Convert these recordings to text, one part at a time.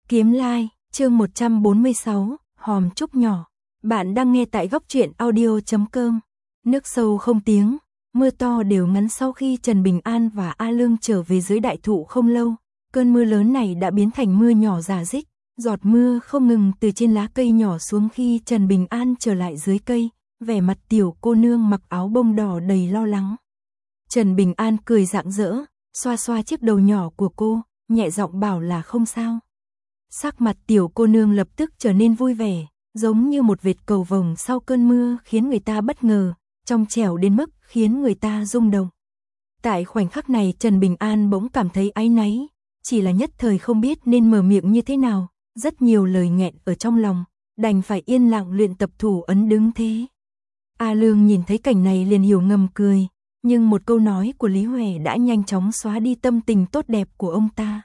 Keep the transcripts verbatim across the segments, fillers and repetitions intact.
Kiếm Lai, chương một trăm bốn mươi sáu, Hòm Trúc Nhỏ. Bạn đang nghe tại góc truyện audio chấm com. Nước sâu không tiếng, mưa to đều ngắn sau khi Trần Bình An và A Lương trở về dưới đại thụ không lâu. Cơn mưa lớn này đã biến thành mưa nhỏ rả rích, giọt mưa không ngừng từ trên lá cây nhỏ xuống khi Trần Bình An trở lại dưới cây, vẻ mặt tiểu cô nương mặc áo bông đỏ đầy lo lắng. Trần Bình An cười rạng rỡ, xoa xoa chiếc đầu nhỏ của cô, nhẹ giọng bảo là không sao. Sắc mặt tiểu cô nương lập tức trở nên vui vẻ, giống như một vệt cầu vồng sau cơn mưa khiến người ta bất ngờ, trong trẻo đến mức khiến người ta rung động. Tại khoảnh khắc này Trần Bình An bỗng cảm thấy áy náy, chỉ là nhất thời không biết nên mở miệng như thế nào, rất nhiều lời nghẹn ở trong lòng, đành phải yên lặng luyện tập thủ ấn đứng thế. A Lương nhìn thấy cảnh này liền hiểu ngầm cười, nhưng một câu nói của Lý Huệ đã nhanh chóng xóa đi tâm tình tốt đẹp của ông ta.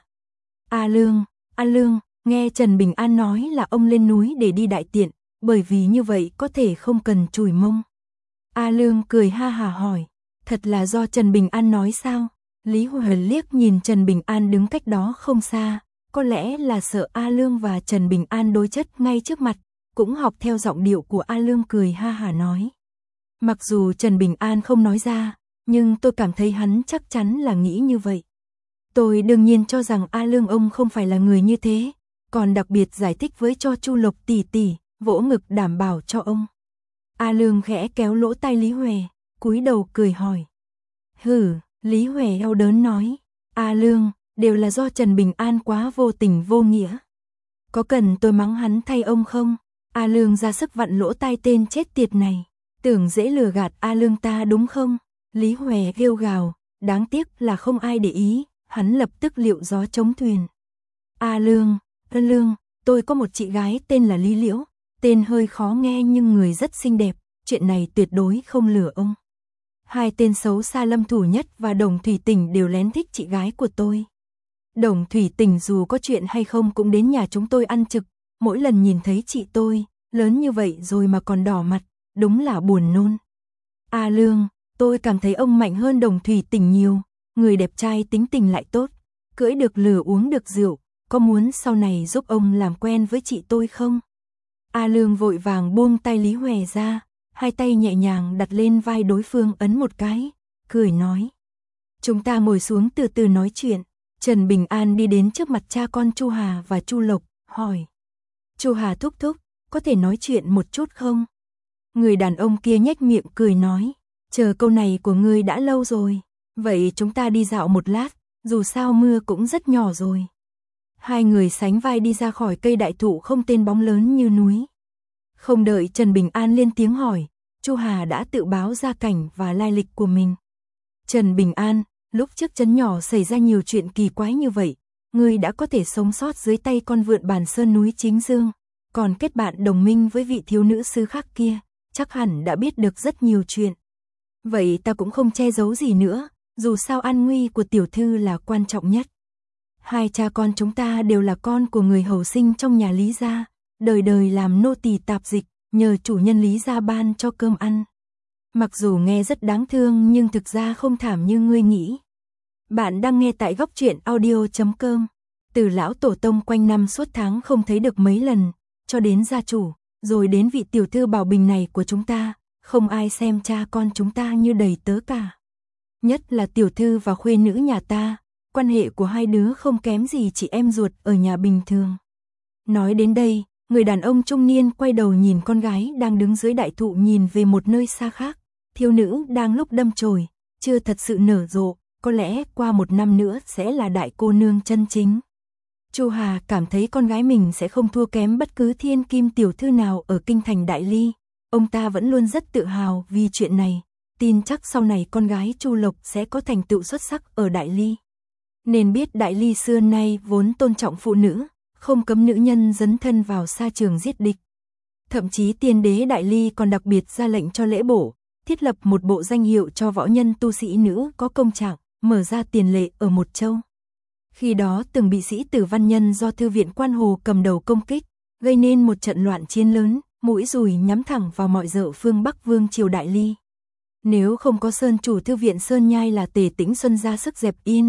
A Lương, A Lương, nghe Trần Bình An nói là ông lên núi để đi đại tiện, bởi vì như vậy có thể không cần chùi mông. A Lương cười ha hả hỏi, thật là do Trần Bình An nói sao? Lý Huệ liếc nhìn Trần Bình An đứng cách đó không xa, có lẽ là sợ A Lương và Trần Bình An đối chất ngay trước mặt, cũng học theo giọng điệu của A Lương cười ha hả nói. Mặc dù Trần Bình An không nói ra, nhưng tôi cảm thấy hắn chắc chắn là nghĩ như vậy. Tôi đương nhiên cho rằng A Lương ông không phải là người như thế, còn đặc biệt giải thích với cho Chu Lộc tỷ tỷ, vỗ ngực đảm bảo cho ông. A Lương khẽ kéo lỗ tai Lý Huệ, cúi đầu cười hỏi. Hử, Lý Huệ đau đớn nói, A Lương, đều là do Trần Bình An quá vô tình vô nghĩa. Có cần tôi mắng hắn thay ông không? A Lương ra sức vặn lỗ tai tên chết tiệt này, tưởng dễ lừa gạt A Lương ta đúng không? Lý Huệ kêu gào, đáng tiếc là không ai để ý, hắn lập tức liệu gió chống thuyền. A Lương, A Lương, tôi có một chị gái tên là Lý Liễu, tên hơi khó nghe nhưng người rất xinh đẹp, chuyện này tuyệt đối không lừa ông. Hai tên xấu xa Lâm Thủ Nhất và Đồng Thủy Tình đều lén thích chị gái của tôi. Đồng Thủy Tình dù có chuyện hay không cũng đến nhà chúng tôi ăn trực, mỗi lần nhìn thấy chị tôi, lớn như vậy rồi mà còn đỏ mặt, đúng là buồn nôn. A Lương, tôi cảm thấy ông mạnh hơn Đồng Thủy Tình nhiều, người đẹp trai tính tình lại tốt, cưỡi được lửa uống được rượu, có muốn sau này giúp ông làm quen với chị tôi không? A Lương vội vàng buông tay Lý Huệ ra, hai tay nhẹ nhàng đặt lên vai đối phương ấn một cái, cười nói. Chúng ta ngồi xuống từ từ nói chuyện. Trần Bình An đi đến trước mặt cha con Chu Hà và Chu Lộc, hỏi. Chu Hà thúc thúc, có thể nói chuyện một chút không? Người đàn ông kia nhếch miệng cười nói, chờ câu này của ngươi đã lâu rồi, vậy chúng ta đi dạo một lát, dù sao mưa cũng rất nhỏ rồi. Hai người sánh vai đi ra khỏi cây đại thụ không tên bóng lớn như núi. Không đợi Trần Bình An lên tiếng hỏi, Chu Hà đã tự báo gia cảnh và lai lịch của mình. Trần Bình An, lúc trước trấn nhỏ xảy ra nhiều chuyện kỳ quái như vậy, ngươi đã có thể sống sót dưới tay con vượn Bàn Sơn núi Chính Dương, còn kết bạn đồng minh với vị thiếu nữ sư khác kia, chắc hẳn đã biết được rất nhiều chuyện. Vậy ta cũng không che giấu gì nữa, dù sao an nguy của tiểu thư là quan trọng nhất. Hai cha con chúng ta đều là con của người hầu sinh trong nhà Lý gia, đời đời làm nô tỳ tạp dịch, nhờ chủ nhân Lý gia ban cho cơm ăn. Mặc dù nghe rất đáng thương nhưng thực ra không thảm như ngươi nghĩ. Bạn đang nghe tại góc truyện audio chấm com. Từ lão tổ tông quanh năm suốt tháng không thấy được mấy lần, cho đến gia chủ, rồi đến vị tiểu thư Bảo Bình này của chúng ta, không ai xem cha con chúng ta như đầy tớ cả. Nhất là tiểu thư và khuê nữ nhà ta, quan hệ của hai đứa không kém gì chị em ruột ở nhà bình thường. Nói đến đây, người đàn ông trung niên quay đầu nhìn con gái đang đứng dưới đại thụ nhìn về một nơi xa khác. Thiếu nữ đang lúc đâm chồi, chưa thật sự nở rộ, có lẽ qua một năm nữa sẽ là đại cô nương chân chính. Chu Hà cảm thấy con gái mình sẽ không thua kém bất cứ thiên kim tiểu thư nào ở kinh thành Đại Ly. Ông ta vẫn luôn rất tự hào vì chuyện này, tin chắc sau này con gái Chu Lộc sẽ có thành tựu xuất sắc ở Đại Ly. Nên biết Đại Ly xưa nay vốn tôn trọng phụ nữ, không cấm nữ nhân dấn thân vào sa trường giết địch. Thậm chí tiên đế Đại Ly còn đặc biệt ra lệnh cho lễ bổ, thiết lập một bộ danh hiệu cho võ nhân tu sĩ nữ có công trạng, mở ra tiền lệ ở một châu. Khi đó từng bị sĩ tử văn nhân do thư viện Quan Hồ cầm đầu công kích, gây nên một trận loạn chiến lớn, mũi dùi nhắm thẳng vào mọi dợ phương Bắc vương triều Đại Ly. Nếu không có Sơn chủ thư viện Sơn Nhai là Tề Tĩnh Xuân ra sức dẹp yên,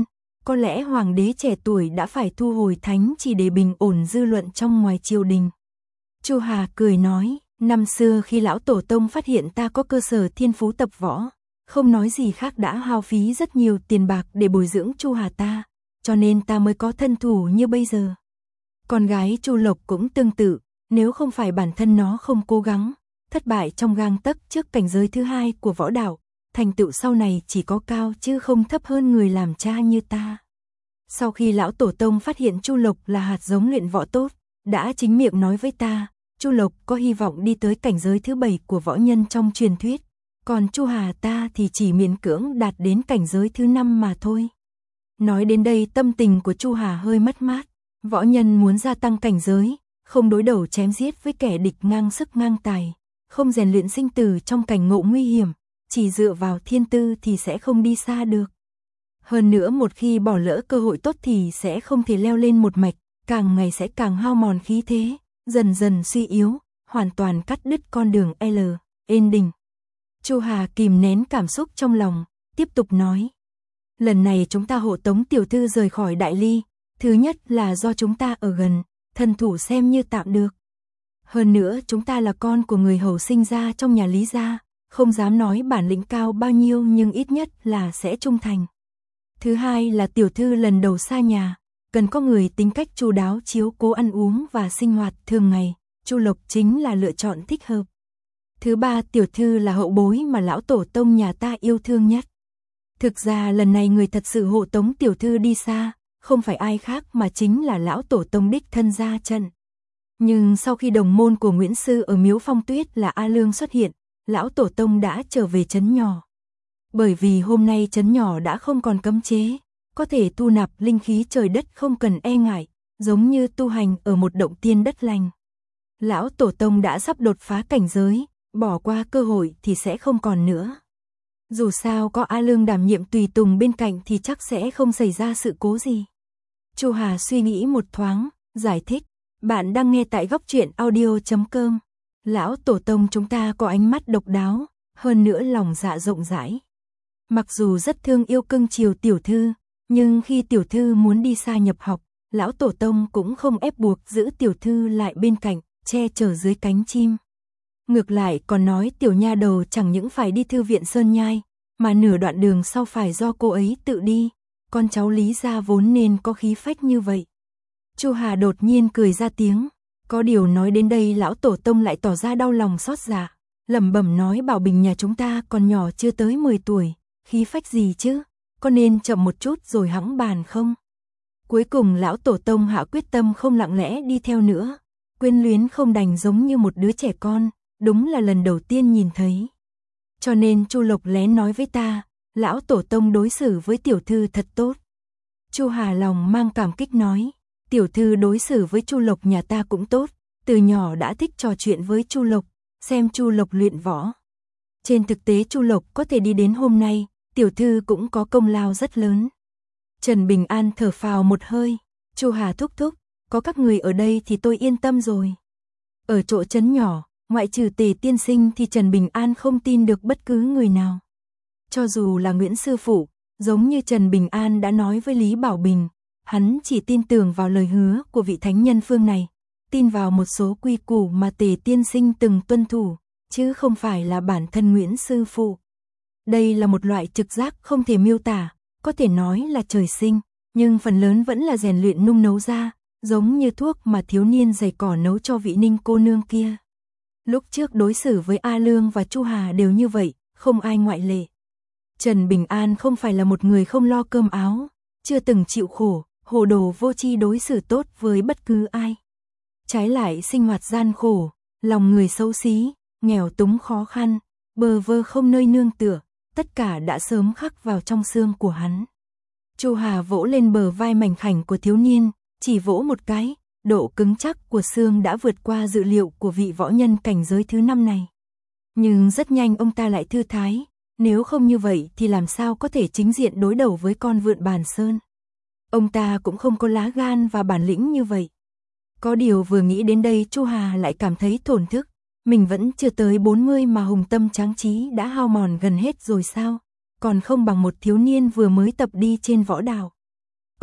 có lẽ hoàng đế trẻ tuổi đã phải thu hồi thánh chỉ để bình ổn dư luận trong ngoài triều đình. Chu Hà cười nói, năm xưa khi lão tổ tông phát hiện ta có cơ sở thiên phú tập võ, không nói gì khác đã hao phí rất nhiều tiền bạc để bồi dưỡng Chu Hà ta, cho nên ta mới có thân thủ như bây giờ. Con gái Chu Lộc cũng tương tự, nếu không phải bản thân nó không cố gắng, thất bại trong gang tấc trước cảnh giới thứ hai của võ đạo, thành tựu sau này chỉ có cao chứ không thấp hơn người làm cha như ta. Sau khi lão tổ tông phát hiện Chu Lộc là hạt giống luyện võ tốt, đã chính miệng nói với ta, Chu Lộc có hy vọng đi tới cảnh giới thứ bảy của võ nhân trong truyền thuyết, còn Chu Hà ta thì chỉ miễn cưỡng đạt đến cảnh giới thứ năm mà thôi. Nói đến đây tâm tình của Chu Hà hơi mất mát, võ nhân muốn gia tăng cảnh giới, không đối đầu chém giết với kẻ địch ngang sức ngang tài, không rèn luyện sinh tử trong cảnh ngộ nguy hiểm, chỉ dựa vào thiên tư thì sẽ không đi xa được. Hơn nữa một khi bỏ lỡ cơ hội tốt thì sẽ không thể leo lên một mạch, càng ngày sẽ càng hao mòn khí thế, dần dần suy yếu, hoàn toàn cắt đứt con đường L, ên đình. Chu Hà kìm nén cảm xúc trong lòng, tiếp tục nói. Lần này chúng ta hộ tống tiểu thư rời khỏi Đại Ly, thứ nhất là do chúng ta ở gần, thân thủ xem như tạm được. Hơn nữa chúng ta là con của người hầu sinh ra trong nhà Lý gia, không dám nói bản lĩnh cao bao nhiêu nhưng ít nhất là sẽ trung thành. Thứ hai là tiểu thư lần đầu xa nhà, cần có người tính cách chu đáo chiếu cố ăn uống và sinh hoạt thường ngày, Chu Lộc chính là lựa chọn thích hợp. Thứ ba tiểu thư là hậu bối mà lão tổ tông nhà ta yêu thương nhất. Thực ra lần này người thật sự hộ tống tiểu thư đi xa, không phải ai khác mà chính là lão tổ tông đích thân ra trận. Nhưng sau khi đồng môn của Nguyễn Sư ở Miếu Phong Tuyết là A Lương xuất hiện, lão tổ tông đã trở về trấn nhỏ. Bởi vì hôm nay trấn nhỏ đã không còn cấm chế, có thể thu nạp linh khí trời đất không cần e ngại, giống như tu hành ở một động tiên đất lành. Lão tổ tông đã sắp đột phá cảnh giới, bỏ qua cơ hội thì sẽ không còn nữa. Dù sao có A Lương đảm nhiệm tùy tùng bên cạnh thì chắc sẽ không xảy ra sự cố gì. Chu Hà suy nghĩ một thoáng, giải thích, bạn đang nghe tại góc truyện audio chấm com. Lão tổ tông chúng ta có ánh mắt độc đáo, hơn nữa lòng dạ rộng rãi. Mặc dù rất thương yêu cưng chiều tiểu thư, nhưng khi tiểu thư muốn đi xa nhập học, lão tổ tông cũng không ép buộc giữ tiểu thư lại bên cạnh, che chở dưới cánh chim. Ngược lại còn nói tiểu nha đầu chẳng những phải đi thư viện Sơn Nhai, mà nửa đoạn đường sau phải do cô ấy tự đi, con cháu Lý gia vốn nên có khí phách như vậy. Chu Hà đột nhiên cười ra tiếng, có điều nói đến đây lão tổ tông lại tỏ ra đau lòng xót dạ, lẩm bẩm nói Bảo Bình nhà chúng ta còn nhỏ chưa tới mười tuổi, khí phách gì chứ, có nên chậm một chút rồi hẵng bàn không? Cuối cùng lão tổ tông hạ quyết tâm không lặng lẽ đi theo nữa, quyến luyến không đành giống như một đứa trẻ con, đúng là lần đầu tiên nhìn thấy. Cho nên Chu Lộc lén nói với ta, lão tổ tông đối xử với tiểu thư thật tốt. Chu Hà lòng mang cảm kích nói, tiểu thư đối xử với Chu Lộc nhà ta cũng tốt, từ nhỏ đã thích trò chuyện với Chu Lộc, xem Chu Lộc luyện võ. Trên thực tế Chu Lộc có thể đi đến hôm nay, tiểu thư cũng có công lao rất lớn. Trần Bình An thở phào một hơi, Chu Hà thúc thúc, có các người ở đây thì tôi yên tâm rồi. Ở chỗ trấn nhỏ, ngoại trừ Tề tiên sinh thì Trần Bình An không tin được bất cứ người nào. Cho dù là Nguyễn sư phụ, giống như Trần Bình An đã nói với Lý Bảo Bình, hắn chỉ tin tưởng vào lời hứa của vị thánh nhân phương này, tin vào một số quy củ mà Tề tiên sinh từng tuân thủ, chứ không phải là bản thân Nguyễn sư phụ. Đây là một loại trực giác không thể miêu tả, có thể nói là trời sinh, nhưng phần lớn vẫn là rèn luyện nung nấu ra, giống như thuốc mà thiếu niên giày cỏ nấu cho vị Ninh cô nương kia. Lúc trước đối xử với A Lương và Chu Hà đều như vậy, không ai ngoại lệ. Trần Bình An không phải là một người không lo cơm áo, chưa từng chịu khổ, hồ đồ vô tri đối xử tốt với bất cứ ai. Trái lại sinh hoạt gian khổ, lòng người xấu xí, nghèo túng khó khăn, bơ vơ không nơi nương tựa, tất cả đã sớm khắc vào trong xương của hắn. Chu Hà vỗ lên bờ vai mảnh khảnh của thiếu niên, chỉ vỗ một cái, độ cứng chắc của xương đã vượt qua dự liệu của vị võ nhân cảnh giới thứ năm này. Nhưng rất nhanh ông ta lại thư thái, nếu không như vậy thì làm sao có thể chính diện đối đầu với con vượn Bàn Sơn. Ông ta cũng không có lá gan và bản lĩnh như vậy. Có điều vừa nghĩ đến đây Chu Hà lại cảm thấy thổn thức, mình vẫn chưa tới bốn mươi mà hùng tâm tráng trí đã hao mòn gần hết rồi sao, còn không bằng một thiếu niên vừa mới tập đi trên võ đào.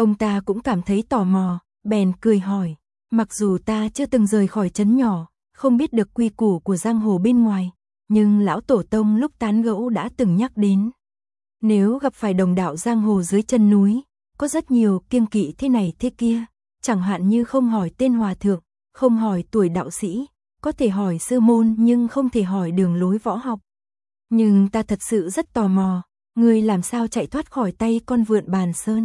Ông ta cũng cảm thấy tò mò, bèn cười hỏi, mặc dù ta chưa từng rời khỏi trấn nhỏ, không biết được quy củ của giang hồ bên ngoài, nhưng lão tổ tông lúc tán gẫu đã từng nhắc đến. Nếu gặp phải đồng đạo giang hồ dưới chân núi, có rất nhiều kiêng kỵ thế này thế kia, chẳng hạn như không hỏi tên hòa thượng, không hỏi tuổi đạo sĩ, có thể hỏi sư môn nhưng không thể hỏi đường lối võ học. Nhưng ta thật sự rất tò mò, ngươi làm sao chạy thoát khỏi tay con vượn Bàn Sơn?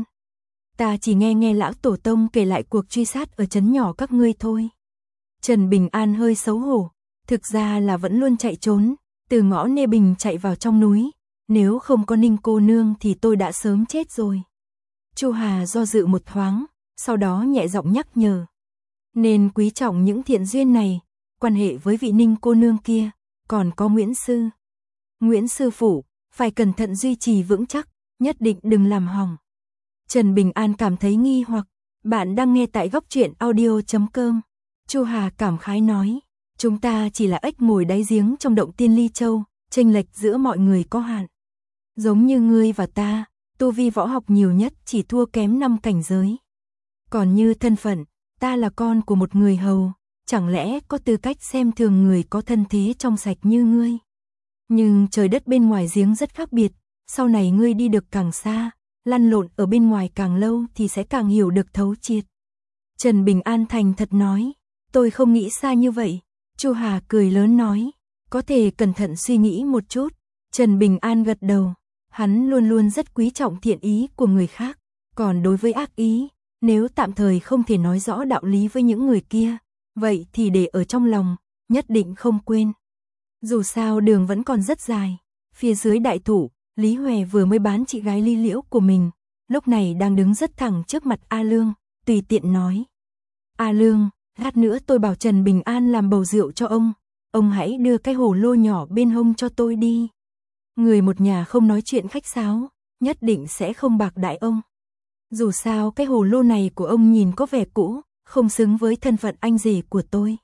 Ta chỉ nghe nghe lão tổ tông kể lại cuộc truy sát ở trấn nhỏ các ngươi thôi. Trần Bình An hơi xấu hổ, thực ra là vẫn luôn chạy trốn, từ ngõ Nê Bình chạy vào trong núi, nếu không có Ninh cô nương thì tôi đã sớm chết rồi. Chu Hà do dự một thoáng, sau đó nhẹ giọng nhắc nhở. Nên quý trọng những thiện duyên này, quan hệ với vị Ninh cô nương kia, còn có Nguyễn sư. Nguyễn sư phụ, phải cẩn thận duy trì vững chắc, nhất định đừng làm hỏng. Trần Bình An cảm thấy nghi hoặc, bạn đang nghe tại góc truyện audio chấm com. Chu Hà cảm khái nói, chúng ta chỉ là ếch ngồi đáy giếng trong động Tiên Ly Châu, chênh lệch giữa mọi người có hạn. Giống như ngươi và ta, tu vi võ học nhiều nhất chỉ thua kém năm cảnh giới. Còn như thân phận, ta là con của một người hầu, chẳng lẽ có tư cách xem thường người có thân thế trong sạch như ngươi. Nhưng trời đất bên ngoài giếng rất khác biệt, sau này ngươi đi được càng xa, lăn lộn ở bên ngoài càng lâu thì sẽ càng hiểu được thấu triệt. Trần Bình An thành thật nói, tôi không nghĩ xa như vậy. Chu Hà cười lớn nói, có thể cẩn thận suy nghĩ một chút. Trần Bình An gật đầu, hắn luôn luôn rất quý trọng thiện ý của người khác, còn đối với ác ý, nếu tạm thời không thể nói rõ đạo lý với những người kia, vậy thì để ở trong lòng, nhất định không quên. Dù sao đường vẫn còn rất dài, phía dưới đại thụ, Lý Huệ vừa mới bán chị gái Ly Liễu của mình, lúc này đang đứng rất thẳng trước mặt A Lương, tùy tiện nói. A Lương, lát nữa tôi bảo Trần Bình An làm bầu rượu cho ông, ông hãy đưa cái hồ lô nhỏ bên hông cho tôi đi. Người một nhà không nói chuyện khách sáo, nhất định sẽ không bạc đãi ông. Dù sao cái hồ lô này của ông nhìn có vẻ cũ, không xứng với thân phận anh rể của tôi.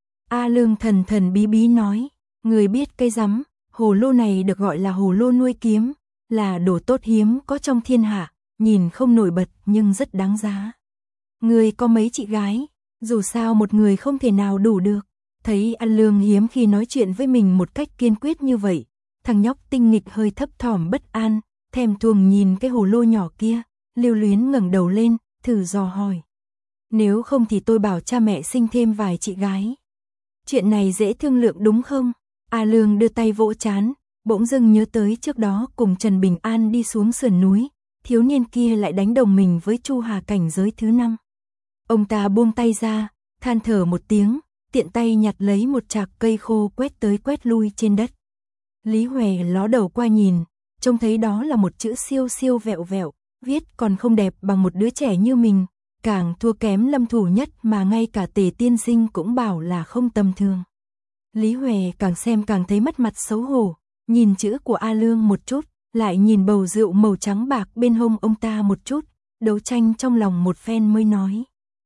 A Lương thần thần bí bí nói, người biết cái rắm, hồ lô này được gọi là hồ lô nuôi kiếm, là đồ tốt hiếm có trong thiên hạ, nhìn không nổi bật nhưng rất đáng giá. Người có mấy chị gái, dù sao một người không thể nào đủ được. Thấy A Lương hiếm khi nói chuyện với mình một cách kiên quyết như vậy, thằng nhóc tinh nghịch hơi thấp thỏm bất an, thèm thuồng nhìn cái hồ lô nhỏ kia, lưu luyến ngẩng đầu lên, thử dò hỏi. Nếu không thì tôi bảo cha mẹ sinh thêm vài chị gái. Chuyện này dễ thương lượng đúng không? A Lương đưa tay vỗ trán, bỗng dưng nhớ tới trước đó cùng Trần Bình An đi xuống sườn núi, thiếu niên kia lại đánh đồng mình với Chu Hà cảnh giới thứ năm. Ông ta buông tay ra, than thở một tiếng, tiện tay nhặt lấy một chạc cây khô quét tới quét lui trên đất. Lý Huệ ló đầu qua nhìn, trông thấy đó là một chữ siêu siêu vẹo vẹo, viết còn không đẹp bằng một đứa trẻ như mình, càng thua kém Lâm thủ nhất mà ngay cả Tề tiên sinh cũng bảo là không tầm thường. Lý Huệ càng xem càng thấy mất mặt xấu hổ, nhìn chữ của A Lương một chút, lại nhìn bầu rượu màu trắng bạc bên hông ông ta một chút, đấu tranh trong lòng một phen mới nói.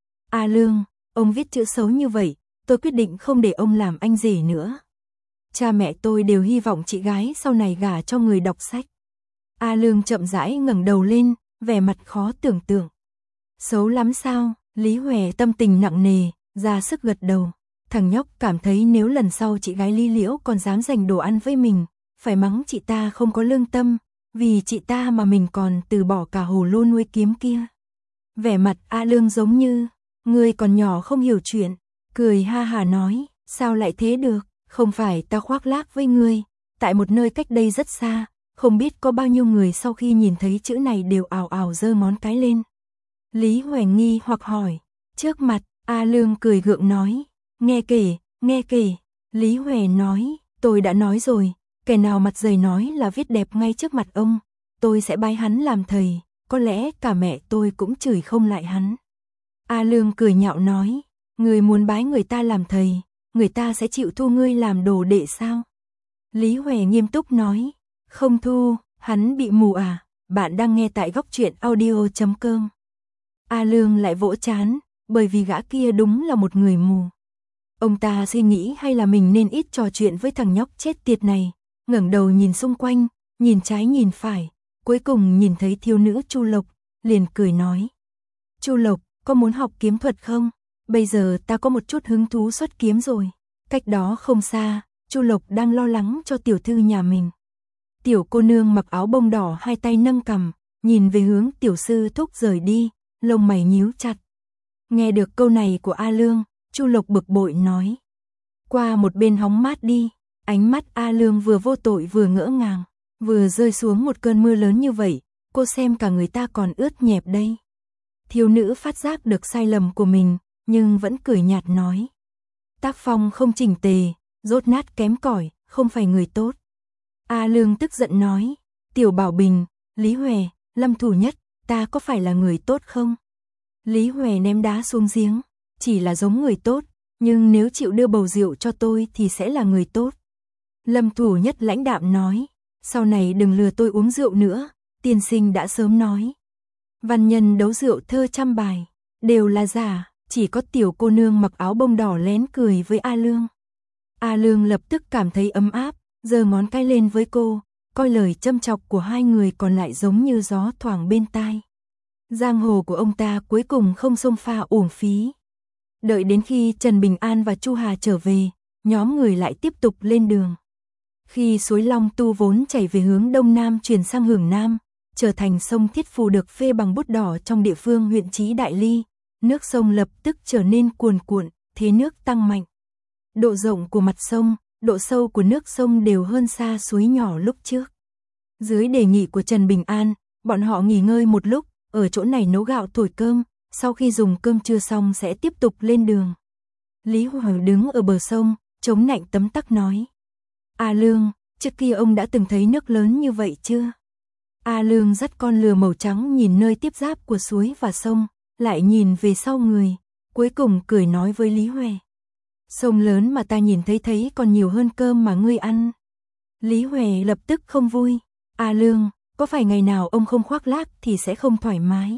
A Lương, ông viết chữ xấu như vậy, tôi quyết định không để ông làm anh rể nữa. Cha mẹ tôi đều hy vọng chị gái sau này gả cho người đọc sách. A Lương chậm rãi ngẩng đầu lên, vẻ mặt khó tưởng tượng. Xấu lắm sao? Lý Huệ tâm tình nặng nề, ra sức gật đầu. Thằng nhóc cảm thấy nếu lần sau chị gái Lý Liễu còn dám dành đồ ăn với mình, phải mắng chị ta không có lương tâm, vì chị ta mà mình còn từ bỏ cả hồ lô nuôi kiếm kia. Vẻ mặt A Lương giống như, người còn nhỏ không hiểu chuyện, cười ha hà nói, sao lại thế được, không phải ta khoác lác với ngươi, tại một nơi cách đây rất xa, không biết có bao nhiêu người sau khi nhìn thấy chữ này đều ào ào giơ ngón cái lên. Lý Huệ nghi hoặc hỏi, trước mặt, A Lương cười gượng nói, nghe kể, nghe kể. Lý Huệ nói, tôi đã nói rồi, kẻ nào mặt dày nói là viết đẹp ngay trước mặt ông, tôi sẽ bái hắn làm thầy, có lẽ cả mẹ tôi cũng chửi không lại hắn. A Lương cười nhạo nói, người muốn bái người ta làm thầy, người ta sẽ chịu thu ngươi làm đồ đệ sao? Lý Huệ nghiêm túc nói, không thu, hắn bị mù à, bạn đang nghe tại góc truyện audio chấm com. A Lương lại vỗ trán, bởi vì gã kia đúng là một người mù. Ông ta suy nghĩ hay là mình nên ít trò chuyện với thằng nhóc chết tiệt này, ngẩng đầu nhìn xung quanh, nhìn trái nhìn phải, cuối cùng nhìn thấy thiếu nữ Chu Lộc, liền cười nói, Chu Lộc, có muốn học kiếm thuật không? Bây giờ ta có một chút hứng thú xuất kiếm rồi. Cách đó không xa, Chu Lộc đang lo lắng cho tiểu thư nhà mình. Tiểu cô nương mặc áo bông đỏ hai tay nâng cằm, nhìn về hướng tiểu sư thúc rời đi, lông mày nhíu chặt. Nghe được câu này của A Lương, Chu Lộc bực bội nói. Qua một bên hóng mát đi. Ánh mắt A Lương vừa vô tội vừa ngỡ ngàng. Vừa rơi xuống một cơn mưa lớn như vậy, cô xem cả người ta còn ướt nhẹp đây. Thiếu nữ phát giác được sai lầm của mình, nhưng vẫn cười nhạt nói. Tác phong không chỉnh tề, dốt nát kém cỏi, không phải người tốt. A Lương tức giận nói. Tiểu Bảo Bình, Lý Huệ, Lâm Thủ Nhất, ta có phải là người tốt không? Lý Huệ ném đá xuống giếng. Chỉ là giống người tốt, nhưng nếu chịu đưa bầu rượu cho tôi thì sẽ là người tốt. Lâm Thủ Nhất lãnh đạm nói. Sau này đừng lừa tôi uống rượu nữa, tiên sinh đã sớm nói. Văn nhân đấu rượu thơ trăm bài, đều là giả, chỉ có tiểu cô nương mặc áo bông đỏ lén cười với A Lương. A Lương lập tức cảm thấy ấm áp, giơ ngón cái lên với cô, coi lời châm chọc của hai người còn lại giống như gió thoảng bên tai. Giang hồ của ông ta cuối cùng không xông pha uổng phí. Đợi đến khi Trần Bình An và Chu Hà trở về, nhóm người lại tiếp tục lên đường. Khi suối Long Tu vốn chảy về hướng đông nam chuyển sang hướng nam, trở thành sông Thiết Phù được phê bằng bút đỏ trong địa phương huyện Chí Đại Ly, nước sông lập tức trở nên cuồn cuộn, thế nước tăng mạnh. Độ rộng của mặt sông, độ sâu của nước sông đều hơn xa suối nhỏ lúc trước. Dưới đề nghị của Trần Bình An, bọn họ nghỉ ngơi một lúc, ở chỗ này nấu gạo thổi cơm, sau khi dùng cơm trưa xong sẽ tiếp tục lên đường. Lý Hoàng đứng ở bờ sông, chống nạnh tấm tắc nói. A Lương, trước kia ông đã từng thấy nước lớn như vậy chưa? A Lương dắt con lừa màu trắng nhìn nơi tiếp giáp của suối và sông, lại nhìn về sau người, cuối cùng cười nói với Lý Huệ. Sông lớn mà ta nhìn thấy thấy còn nhiều hơn cơm mà ngươi ăn. Lý Huệ lập tức không vui. A Lương, có phải ngày nào ông không khoác lác thì sẽ không thoải mái.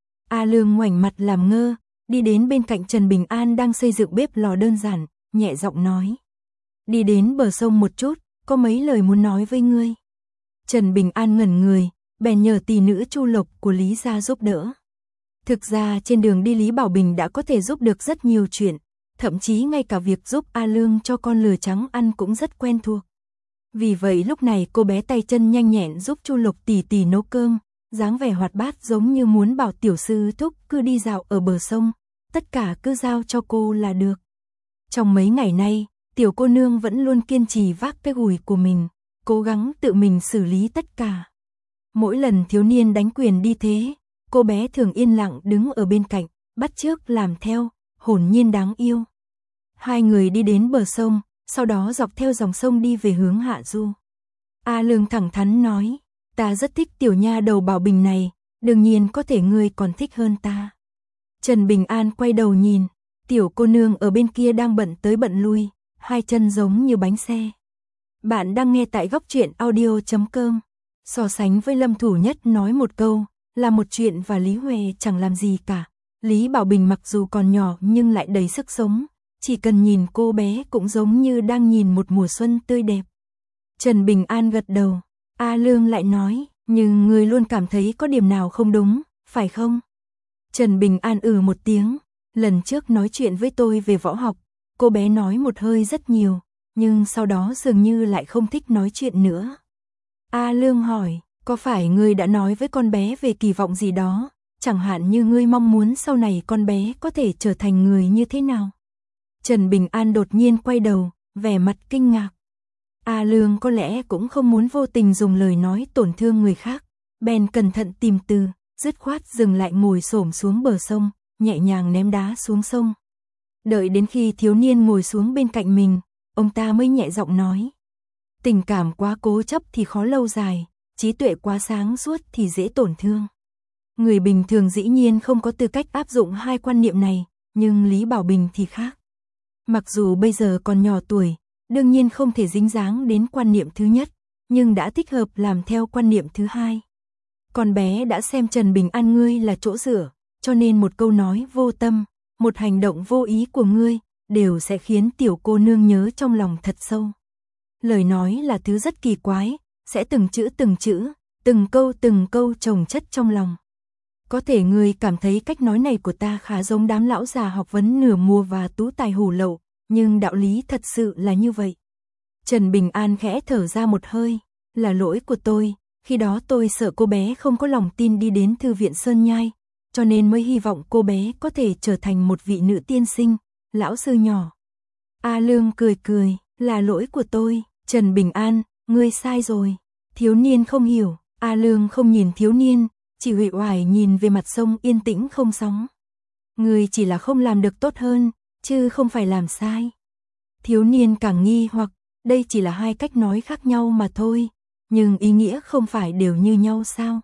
A Lương ngoảnh mặt làm ngơ, đi đến bên cạnh Trần Bình An đang xây dựng bếp lò đơn giản, nhẹ giọng nói. Đi đến bờ sông một chút, có mấy lời muốn nói với ngươi. Trần Bình An ngẩn người, bèn nhờ tỷ nữ Chu Lộc của Lý gia giúp đỡ. Thực ra trên đường đi Lý Bảo Bình đã có thể giúp được rất nhiều chuyện, thậm chí ngay cả việc giúp A Lương cho con lừa trắng ăn cũng rất quen thuộc. Vì vậy lúc này cô bé tay chân nhanh nhẹn giúp Chu Lộc tỷ tỷ nấu cơm, dáng vẻ hoạt bát giống như muốn bảo tiểu sư thúc cứ đi dạo ở bờ sông, tất cả cứ giao cho cô là được. Trong mấy ngày nay, tiểu cô nương vẫn luôn kiên trì vác cái gùi của mình, cố gắng tự mình xử lý tất cả. Mỗi lần thiếu niên đánh quyền đi thế, cô bé thường yên lặng đứng ở bên cạnh, bắt chước làm theo, hồn nhiên đáng yêu. Hai người đi đến bờ sông, sau đó dọc theo dòng sông đi về hướng hạ du. A Lương thẳng thắn nói, ta rất thích tiểu nha đầu Bảo Bình này, đương nhiên có thể ngươi còn thích hơn ta. Trần Bình An quay đầu nhìn, tiểu cô nương ở bên kia đang bận tới bận lui, hai chân giống như bánh xe. Bạn đang nghe tại góc truyện audio chấm com. So sánh với Lâm Thủ Nhất nói một câu, là một chuyện và Lý Huệ chẳng làm gì cả. Lý Bảo Bình mặc dù còn nhỏ nhưng lại đầy sức sống, chỉ cần nhìn cô bé cũng giống như đang nhìn một mùa xuân tươi đẹp. Trần Bình An gật đầu, A Lương lại nói, nhưng người luôn cảm thấy có điểm nào không đúng, phải không? Trần Bình An ừ một tiếng, lần trước nói chuyện với tôi về võ học, cô bé nói một hơi rất nhiều, nhưng sau đó dường như lại không thích nói chuyện nữa. A Lương hỏi, có phải ngươi đã nói với con bé về kỳ vọng gì đó, chẳng hạn như ngươi mong muốn sau này con bé có thể trở thành người như thế nào? Trần Bình An đột nhiên quay đầu, vẻ mặt kinh ngạc. A Lương có lẽ cũng không muốn vô tình dùng lời nói tổn thương người khác, bèn cẩn thận tìm từ, dứt khoát dừng lại ngồi xổm xuống bờ sông, nhẹ nhàng ném đá xuống sông. Đợi đến khi thiếu niên ngồi xuống bên cạnh mình, ông ta mới nhẹ giọng nói. Tình cảm quá cố chấp thì khó lâu dài, trí tuệ quá sáng suốt thì dễ tổn thương. Người bình thường dĩ nhiên không có tư cách áp dụng hai quan niệm này, nhưng Lý Bảo Bình thì khác. Mặc dù bây giờ còn nhỏ tuổi, đương nhiên không thể dính dáng đến quan niệm thứ nhất, nhưng đã thích hợp làm theo quan niệm thứ hai. Con bé đã xem Trần Bình An ngươi là chỗ dựa, cho nên một câu nói vô tâm, một hành động vô ý của ngươi, đều sẽ khiến tiểu cô nương nhớ trong lòng thật sâu. Lời nói là thứ rất kỳ quái, sẽ từng chữ từng chữ, từng câu từng câu chồng chất trong lòng. Có thể ngươi cảm thấy cách nói này của ta khá giống đám lão già học vấn nửa mùa và tú tài hủ lậu, nhưng đạo lý thật sự là như vậy. Trần Bình An khẽ thở ra một hơi, là lỗi của tôi, khi đó tôi sợ cô bé không có lòng tin đi đến thư viện Sơn Nhai, cho nên mới hy vọng cô bé có thể trở thành một vị nữ tiên sinh, lão sư nhỏ. A Lương cười cười, là lỗi của tôi, Trần Bình An, ngươi sai rồi. Thiếu niên không hiểu, A Lương không nhìn thiếu niên, chỉ uể oải nhìn về mặt sông yên tĩnh không sóng. Ngươi chỉ là không làm được tốt hơn, chứ không phải làm sai. Thiếu niên càng nghi hoặc, đây chỉ là hai cách nói khác nhau mà thôi, nhưng ý nghĩa không phải đều như nhau sao?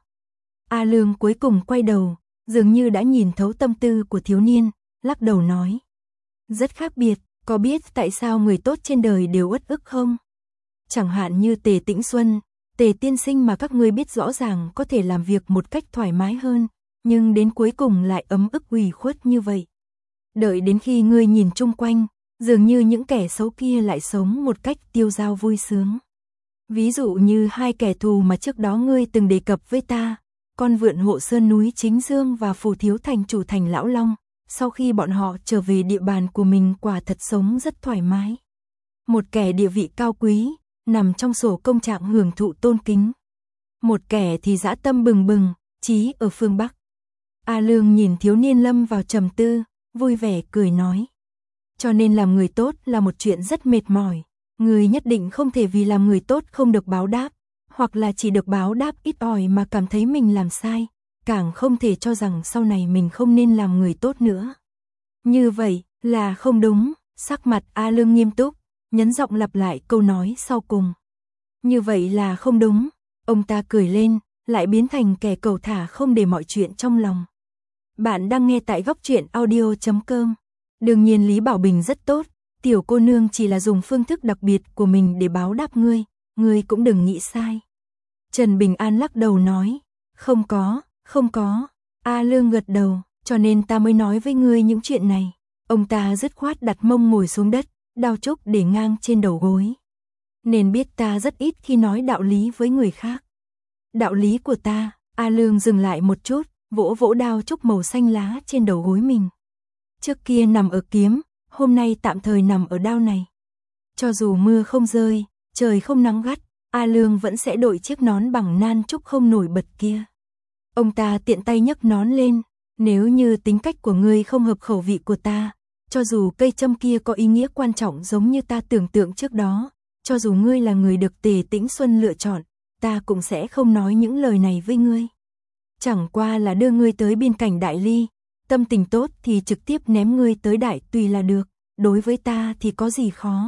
A Lương cuối cùng quay đầu, dường như đã nhìn thấu tâm tư của thiếu niên, lắc đầu nói. Rất khác biệt, có biết tại sao người tốt trên đời đều uất ức không? Chẳng hạn như Tề Tĩnh Xuân, Tề tiên sinh mà các ngươi biết rõ ràng có thể làm việc một cách thoải mái hơn, nhưng đến cuối cùng lại ấm ức ủy khuất như vậy. Đợi đến khi ngươi nhìn chung quanh, dường như những kẻ xấu kia lại sống một cách tiêu dao vui sướng. Ví dụ như hai kẻ thù mà trước đó ngươi từng đề cập với ta, con vượn hộ sơn núi Chính Dương và phù thiếu thành chủ thành Lão Long, sau khi bọn họ trở về địa bàn của mình quả thật sống rất thoải mái. Một kẻ địa vị cao quý, nằm trong sổ công trạng hưởng thụ tôn kính. Một kẻ thì dã tâm bừng bừng, chí ở phương Bắc. A Lương nhìn thiếu niên lâm vào trầm tư, vui vẻ cười nói. Cho nên làm người tốt là một chuyện rất mệt mỏi. Người nhất định không thể vì làm người tốt không được báo đáp, hoặc là chỉ được báo đáp ít ỏi mà cảm thấy mình làm sai, càng không thể cho rằng sau này mình không nên làm người tốt nữa. Như vậy là không đúng, sắc mặt A Lương nghiêm túc, nhấn giọng lặp lại câu nói sau cùng. Như vậy là không đúng, ông ta cười lên, lại biến thành kẻ cẩu thả không để mọi chuyện trong lòng. Bạn đang nghe tại góc truyện audio chấm com. Đương nhiên Lý Bảo Bình rất tốt, tiểu cô nương chỉ là dùng phương thức đặc biệt của mình để báo đáp ngươi, ngươi cũng đừng nghĩ sai. Trần Bình An lắc đầu nói, không có, không có. A Lương gật đầu, cho nên ta mới nói với ngươi những chuyện này. Ông ta dứt khoát đặt mông ngồi xuống đất, đao trúc để ngang trên đầu gối. Nên biết ta rất ít khi nói đạo lý với người khác. Đạo lý của ta, A Lương dừng lại một chút, vỗ vỗ đao trúc màu xanh lá trên đầu gối mình. Trước kia nằm ở kiếm, hôm nay tạm thời nằm ở đao này. Cho dù mưa không rơi, trời không nắng gắt, A Lương vẫn sẽ đội chiếc nón bằng nan trúc không nổi bật kia. Ông ta tiện tay nhấc nón lên, nếu như tính cách của ngươi không hợp khẩu vị của ta, cho dù cây châm kia có ý nghĩa quan trọng giống như ta tưởng tượng trước đó, cho dù ngươi là người được Tề Tĩnh Xuân lựa chọn, ta cũng sẽ không nói những lời này với ngươi. Chẳng qua là đưa ngươi tới biên cảnh Đại Ly, tâm tình tốt thì trực tiếp ném ngươi tới Đại Tùy là được, đối với ta thì có gì khó.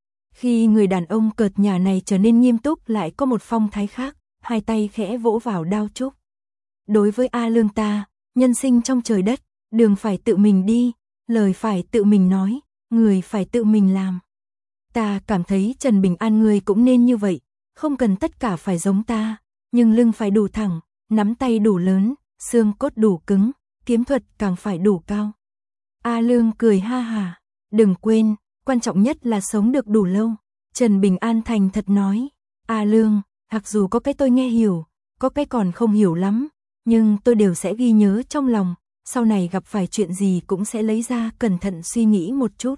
Khi người đàn ông cợt nhả này trở nên nghiêm túc lại có một phong thái khác, hai tay khẽ vỗ vào đao trúc. Đối với A Lương ta, nhân sinh trong trời đất, đường phải tự mình đi, lời phải tự mình nói, người phải tự mình làm. Ta cảm thấy Trần Bình An ngươi cũng nên như vậy, không cần tất cả phải giống ta, nhưng lưng phải đủ thẳng, nắm tay đủ lớn, xương cốt đủ cứng, kiếm thuật càng phải đủ cao. A Lương cười ha hà, đừng quên, quan trọng nhất là sống được đủ lâu. Trần Bình An thành thật nói, A Lương, mặc dù có cái tôi nghe hiểu, có cái còn không hiểu lắm, nhưng tôi đều sẽ ghi nhớ trong lòng, sau này gặp phải chuyện gì cũng sẽ lấy ra cẩn thận suy nghĩ một chút.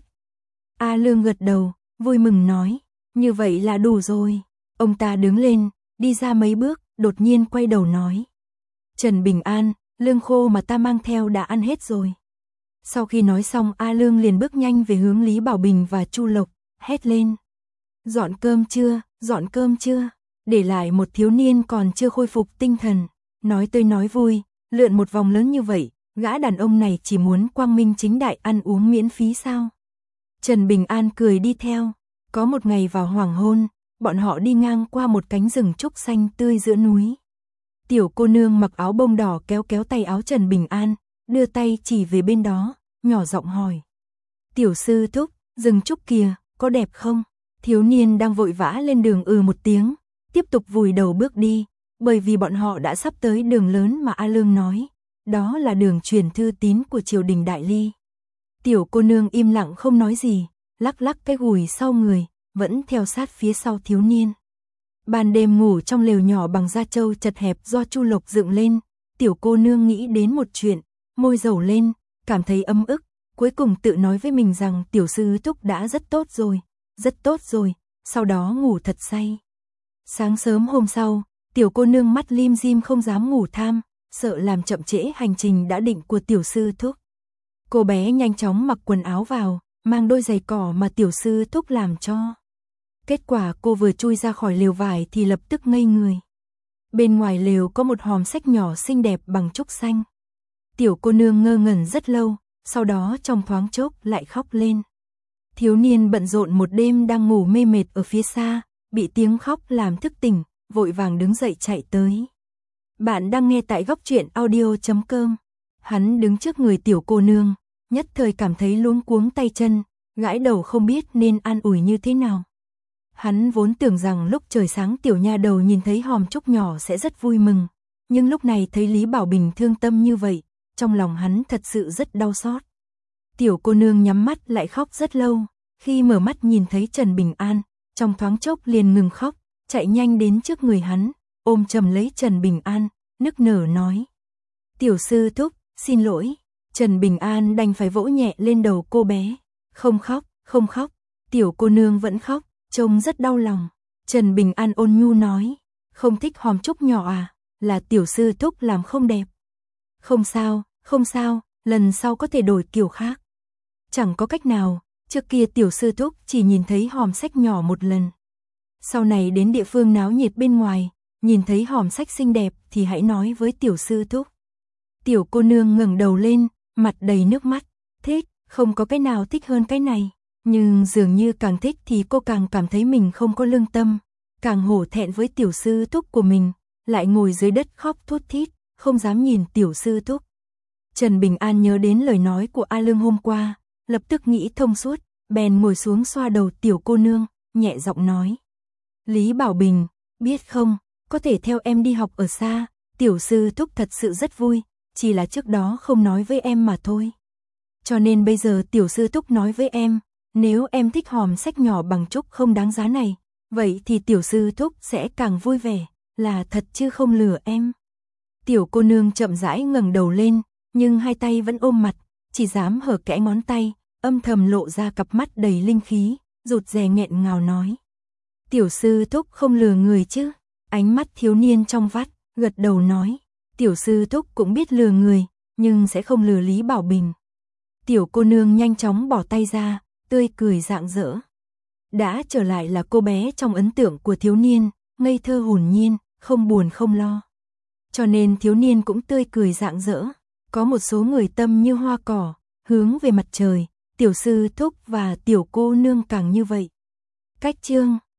A Lương gật đầu, vui mừng nói, như vậy là đủ rồi. Ông ta đứng lên, đi ra mấy bước, đột nhiên quay đầu nói. Trần Bình An, lương khô mà ta mang theo đã ăn hết rồi. Sau khi nói xong A Lương liền bước nhanh về hướng Lý Bảo Bình và Chu Lộc, hét lên. Dọn cơm chưa, dọn cơm chưa, để lại một thiếu niên còn chưa khôi phục tinh thần, nói tươi nói vui, lượn một vòng lớn như vậy, gã đàn ông này chỉ muốn quang minh chính đại ăn uống miễn phí sao. Trần Bình An cười đi theo, có một ngày vào hoàng hôn, bọn họ đi ngang qua một cánh rừng trúc xanh tươi giữa núi. Tiểu cô nương mặc áo bông đỏ kéo kéo tay áo Trần Bình An, đưa tay chỉ về bên đó, nhỏ giọng hỏi. Tiểu sư thúc, rừng trúc kìa, có đẹp không? Thiếu niên đang vội vã lên đường ừ một tiếng, tiếp tục vùi đầu bước đi, bởi vì bọn họ đã sắp tới đường lớn mà A Lương nói, đó là đường truyền thư tín của triều đình Đại Ly. Tiểu cô nương im lặng không nói gì, lắc lắc cái gùi sau người, vẫn theo sát phía sau thiếu niên. Ban đêm ngủ trong lều nhỏ bằng da trâu chật hẹp do Chu Lộc dựng lên, tiểu cô nương nghĩ đến một chuyện, môi dầu lên, cảm thấy ấm ức, cuối cùng tự nói với mình rằng tiểu sư thúc đã rất tốt rồi, rất tốt rồi, sau đó ngủ thật say. Sáng sớm hôm sau, tiểu cô nương mắt lim dim không dám ngủ tham, sợ làm chậm trễ hành trình đã định của tiểu sư thúc. Cô bé nhanh chóng mặc quần áo vào, mang đôi giày cỏ mà tiểu sư thúc làm cho. Kết quả cô vừa chui ra khỏi lều vải thì lập tức ngây người. Bên ngoài lều có một hòm sách nhỏ xinh đẹp bằng trúc xanh. Tiểu cô nương ngơ ngẩn rất lâu, sau đó trong thoáng chốc lại khóc lên. Thiếu niên bận rộn một đêm đang ngủ mê mệt ở phía xa, bị tiếng khóc làm thức tỉnh, vội vàng đứng dậy chạy tới. Bạn đang nghe tại góc truyện audio chấm com. Hắn đứng trước người tiểu cô nương, nhất thời cảm thấy luống cuống tay chân, gãi đầu không biết nên an ủi như thế nào. Hắn vốn tưởng rằng lúc trời sáng tiểu nha đầu nhìn thấy hòm trúc nhỏ sẽ rất vui mừng, nhưng lúc này thấy Lý Bảo Bình thương tâm như vậy, trong lòng hắn thật sự rất đau xót. Tiểu cô nương nhắm mắt lại khóc rất lâu, khi mở mắt nhìn thấy Trần Bình An, trong thoáng chốc liền ngừng khóc, chạy nhanh đến trước người hắn, ôm chầm lấy Trần Bình An, nức nở nói: "Tiểu sư thúc, xin lỗi." Trần Bình An đành phải vỗ nhẹ lên đầu cô bé, "Không khóc, không khóc." Tiểu cô nương vẫn khóc, trông rất đau lòng. Trần Bình An ôn nhu nói: "Không thích hòm trúc nhỏ à, là tiểu sư thúc làm không đẹp." "Không sao, không sao, lần sau có thể đổi kiểu khác." Chẳng có cách nào, trước kia tiểu sư thúc chỉ nhìn thấy hòm sách nhỏ một lần. Sau này đến địa phương náo nhiệt bên ngoài, nhìn thấy hòm sách xinh đẹp thì hãy nói với tiểu sư thúc. Tiểu cô nương ngẩng đầu lên, mặt đầy nước mắt, "Thích, không có cái nào thích hơn cái này." Nhưng dường như càng thích thì cô càng cảm thấy mình không có lương tâm, càng hổ thẹn với tiểu sư thúc của mình, lại ngồi dưới đất khóc thút thít, không dám nhìn tiểu sư thúc. Trần Bình An nhớ đến lời nói của A Lương hôm qua, lập tức nghĩ thông suốt, bèn ngồi xuống xoa đầu tiểu cô nương, nhẹ giọng nói: "Lý Bảo Bình, biết không, có thể theo em đi học ở xa, tiểu sư thúc thật sự rất vui, chỉ là trước đó không nói với em mà thôi. Cho nên bây giờ tiểu sư thúc nói với em, nếu em thích hòm sách nhỏ bằng trúc không đáng giá này, vậy thì tiểu sư thúc sẽ càng vui vẻ, là thật chứ không lừa em." Tiểu cô nương chậm rãi ngẩng đầu lên, nhưng hai tay vẫn ôm mặt, chỉ dám hở kẽ ngón tay, âm thầm lộ ra cặp mắt đầy linh khí, rụt rè nghẹn ngào nói: "Tiểu sư thúc không lừa người chứ?" Ánh mắt thiếu niên trong vắt, gật đầu nói: "Tiểu sư thúc cũng biết lừa người, nhưng sẽ không lừa Lý Bảo Bình." Tiểu cô nương nhanh chóng bỏ tay ra, tươi cười rạng rỡ. Đã trở lại là cô bé trong ấn tượng của thiếu niên, ngây thơ hồn nhiên, không buồn không lo. Cho nên thiếu niên cũng tươi cười rạng rỡ. Có một số người tâm như hoa cỏ, hướng về mặt trời, tiểu sư thúc và tiểu cô nương càng như vậy. Cách chương